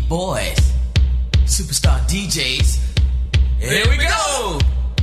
boys, superstar DJs. Here we go.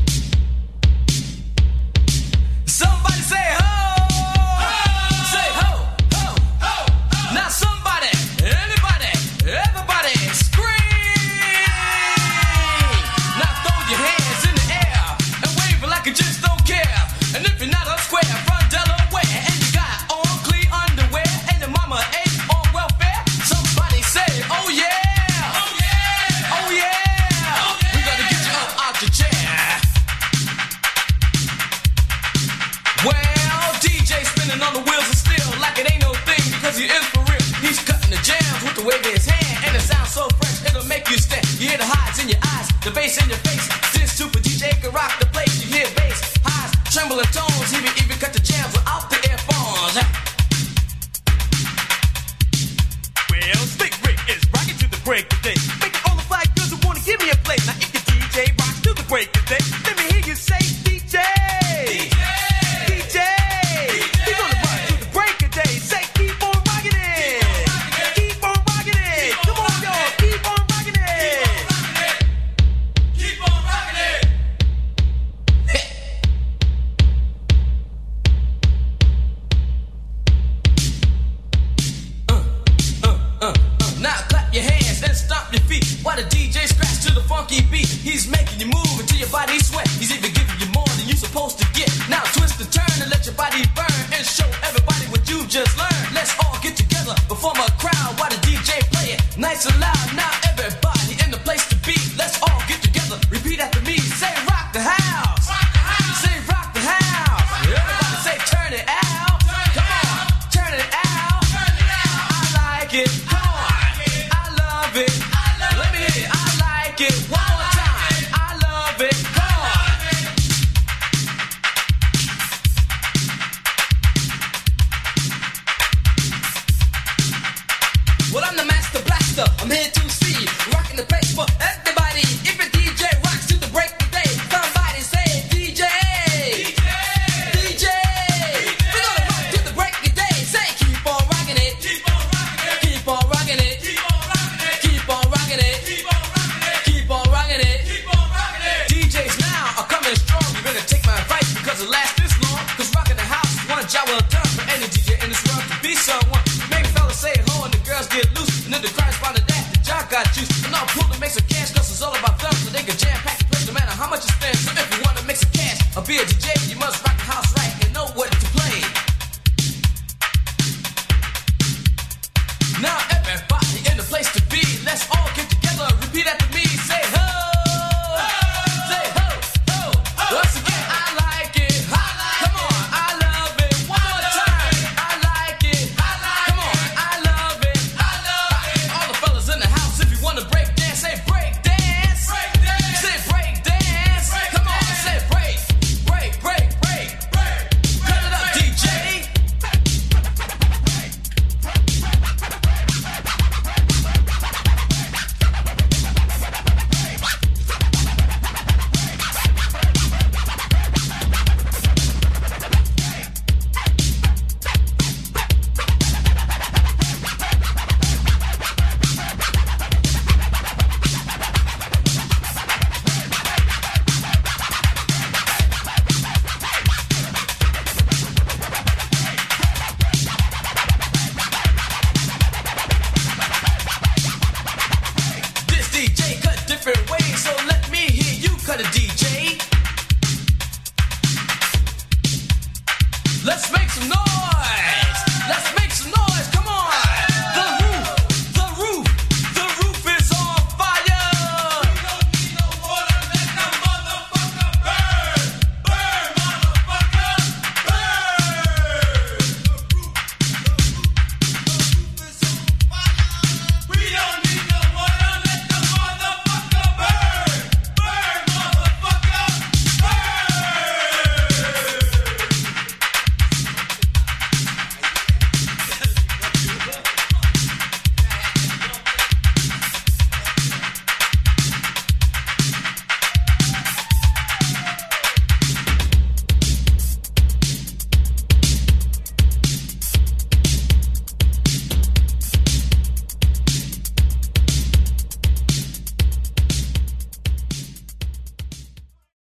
Somebody say ho! Ho! Say ho! Ho! Ho! Ho! Now somebody, anybody, everybody scream! Now throw your hands in the air and wave it like you just don't care. And if you're not up square from Delaware and you got on clean underwear and your mama ain't on welfare, somebody say, oh yeah! Oh yeah! Oh yeah! Oh yeah! We gotta get you up out your chair. Well, DJ spinning on the wheels of steel like it ain't no thing because he is for real. He's cutting the jams with the wave of his hand, and it sounds so fresh it'll make you stand. You hear the highs in your eyes, the bass in your face. This super DJ can rock the place. You hear bass, highs, trembling tones. He even cut the jams without the earphones. Well, Slick Rick is rocking to the break of day, making all the fly girls who wanna give me a play. Now if the DJ rocks to the break of day, let me hear you say DJ. While the DJ scratch to the funky beat, he's making you move until your body sweat. He's even giving you more than you're supposed to get. Now twist and turn and let your body burn and show everybody what you just learned. Let's all get together, perform a crowd while the DJ play it nice and loud. Now everybody in the place to be. Let's all get together. Repeat after me. Say rock the house. Rock the house. Say rock the house. Everybody say turn it out. Come on, turn it out. I like it. Come on, I love it. Let me hear it. I like it. One more time. I love it.